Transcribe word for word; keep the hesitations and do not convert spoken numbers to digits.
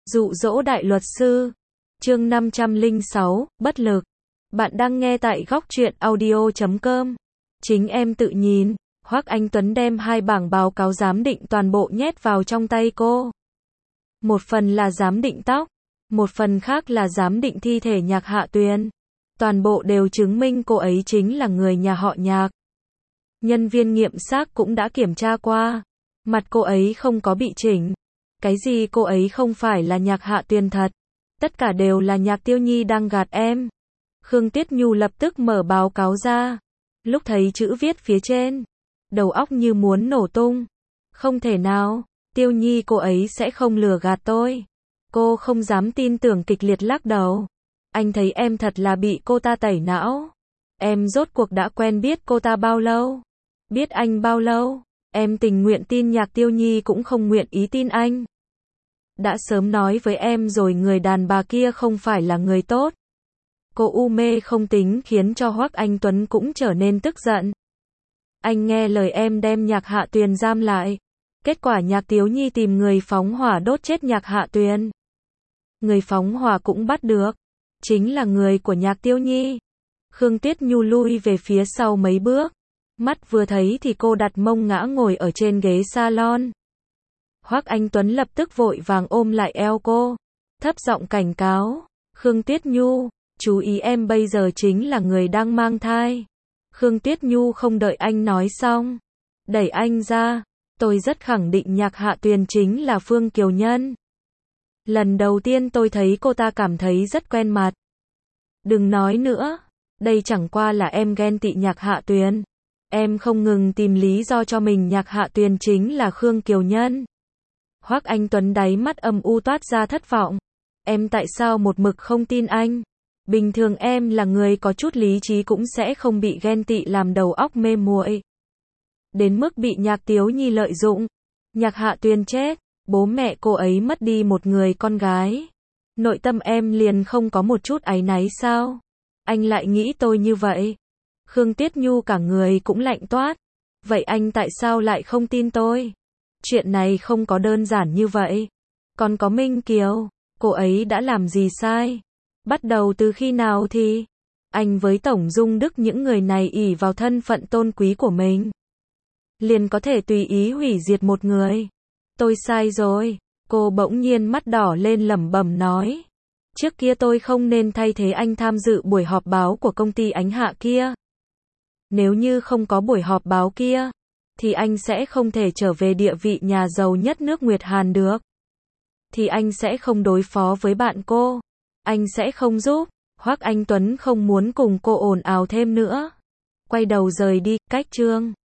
Dụ dỗ đại luật sư. Chương năm trăm lẻ sáu, bất lực. Bạn đang nghe tại góc truyện audio chấm com. Chính em tự nhìn. Hoắc Anh Tuấn đem hai bảng báo cáo giám định toàn bộ nhét vào trong tay cô. Một phần là giám định tóc, một phần khác là giám định thi thể Nhạc Hạ Tuyền. Toàn bộ đều chứng minh cô ấy chính là người nhà họ Nhạc. Nhân viên nghiệm xác cũng đã kiểm tra qua. Mặt cô ấy không có bị chỉnh. Cái gì cô ấy không phải là Nhạc Hạ Tuyền thật. Tất cả đều là Nhạc Tiêu Nhi đang gạt em. Khương Tuyết Nhu lập tức mở báo cáo ra. Lúc thấy chữ viết phía trên, đầu óc như muốn nổ tung. Không thể nào, Tiêu Nhi cô ấy sẽ không lừa gạt tôi. Cô không dám tin tưởng, kịch liệt lắc đầu. Anh thấy em thật là bị cô ta tẩy não. Em rốt cuộc đã quen biết cô ta bao lâu? Biết anh bao lâu? Em tình nguyện tin Nhạc Tiêu Nhi cũng không nguyện ý tin anh. Đã sớm nói với em rồi, người đàn bà kia không phải là người tốt. Cô u mê không tính khiến cho Hoắc Anh Tuấn cũng trở nên tức giận. Anh nghe lời em đem Nhạc Hạ Tuyền giam lại. Kết quả Nhạc Tiếu Nhi tìm người phóng hỏa đốt chết Nhạc Hạ Tuyền. Người phóng hỏa cũng bắt được. Chính là người của Nhạc Tiêu Nhi. Khương Tuyết Nhu lui về phía sau mấy bước. Mắt vừa thấy thì cô đặt mông ngã ngồi ở trên ghế salon. Hoắc Anh Tuấn lập tức vội vàng ôm lại eo cô. Thấp giọng cảnh cáo. Khương Tuyết Nhu, chú ý em bây giờ chính là người đang mang thai. Khương Tuyết Nhu không đợi anh nói xong. Đẩy anh ra. Tôi rất khẳng định Nhạc Hạ Tuyền chính là Phương Kiều Nhân. Lần đầu tiên tôi thấy cô ta cảm thấy rất quen mặt. Đừng nói nữa. Đây chẳng qua là em ghen tị Nhạc Hạ Tuyền. Em không ngừng tìm lý do cho mình. Nhạc Hạ Tuyền chính là Khương Kiều Nhân. Hoắc Anh Tuấn đáy mắt âm u toát ra thất vọng. Em tại sao một mực không tin anh? Bình thường em là người có chút lý trí cũng sẽ không bị ghen tị làm đầu óc mê muội. Đến mức bị Nhạc Tiếu Nhi lợi dụng. Nhạc Hạ Tuyền chết, bố mẹ cô ấy mất đi một người con gái. Nội tâm em liền không có một chút áy náy sao? Anh lại nghĩ tôi như vậy? Khương Tuyết Nhu cả người cũng lạnh toát. Vậy anh tại sao lại không tin tôi? Chuyện này không có đơn giản như vậy. Còn có Minh Kiều, cô ấy đã làm gì sai? Bắt đầu từ khi nào thì? Anh với Tổng Dung Đức những người này ỷ vào thân phận tôn quý của mình. Liền có thể tùy ý hủy diệt một người. Tôi sai rồi. Cô bỗng nhiên mắt đỏ lên lẩm bẩm nói. Trước kia tôi không nên thay thế anh tham dự buổi họp báo của công ty Ánh Hạ kia. Nếu như không có buổi họp báo kia, thì anh sẽ không thể trở về địa vị nhà giàu nhất nước Nguyệt Hàn được. Thì anh sẽ không đối phó với bạn cô. Anh sẽ không giúp. Hoắc Anh Tuấn không muốn cùng cô ồn ào thêm nữa. Quay đầu rời đi, cách chương.